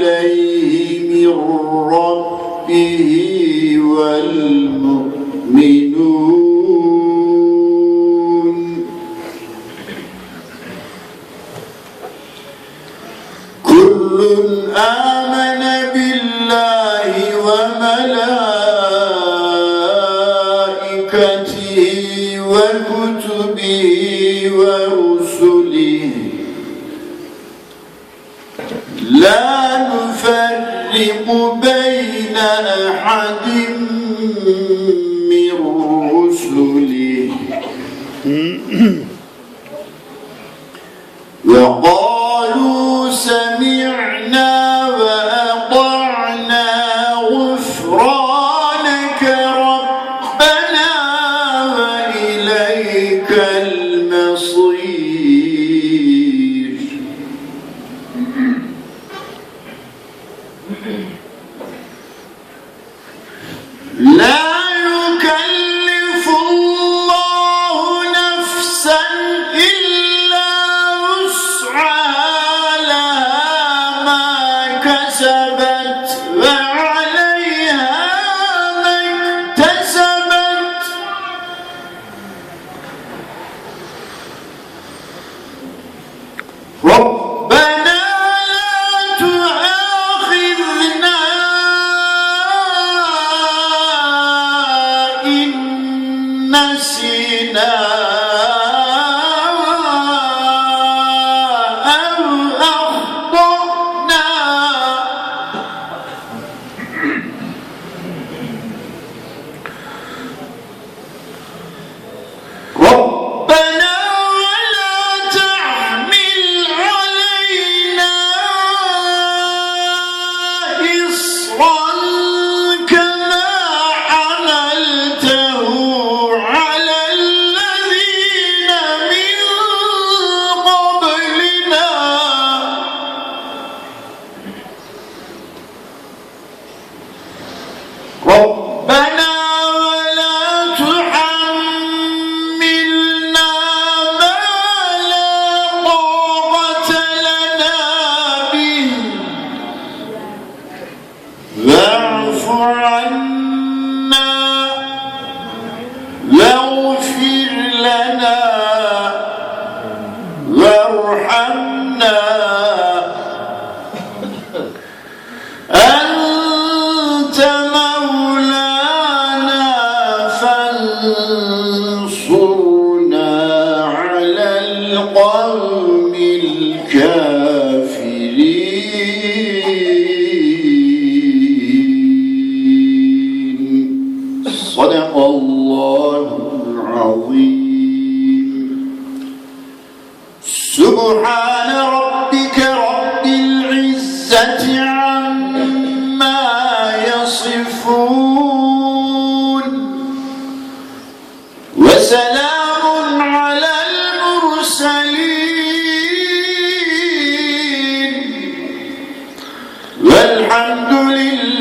عليه من ربه والمؤمنون كل آمن بالله وملائكته وكتبه ورسله لا نفرق بين أحد من رسله وقالوا سمعنا وأطعنا غفرانك ربنا وإليك المصير لا يكلف الله نفسا إلا وسعها لها ما كسبت وعليها ما اكتسبت ربنا لا تؤاخذنا إن نسينا أو أخطأنا ربنا ولا تحمل علينا إصرا كما حملته على الذين من قبلنا ربنا ولا تحملنا ما لا طاقة لنا به واعف عنا واغفر لنا وارحمنا أنت مولانا فانصرنا على القوم الكافرين صدق الله العظيم سبحان ربك رب العزة عما يصفون وسلام على المرسلين والحمد لله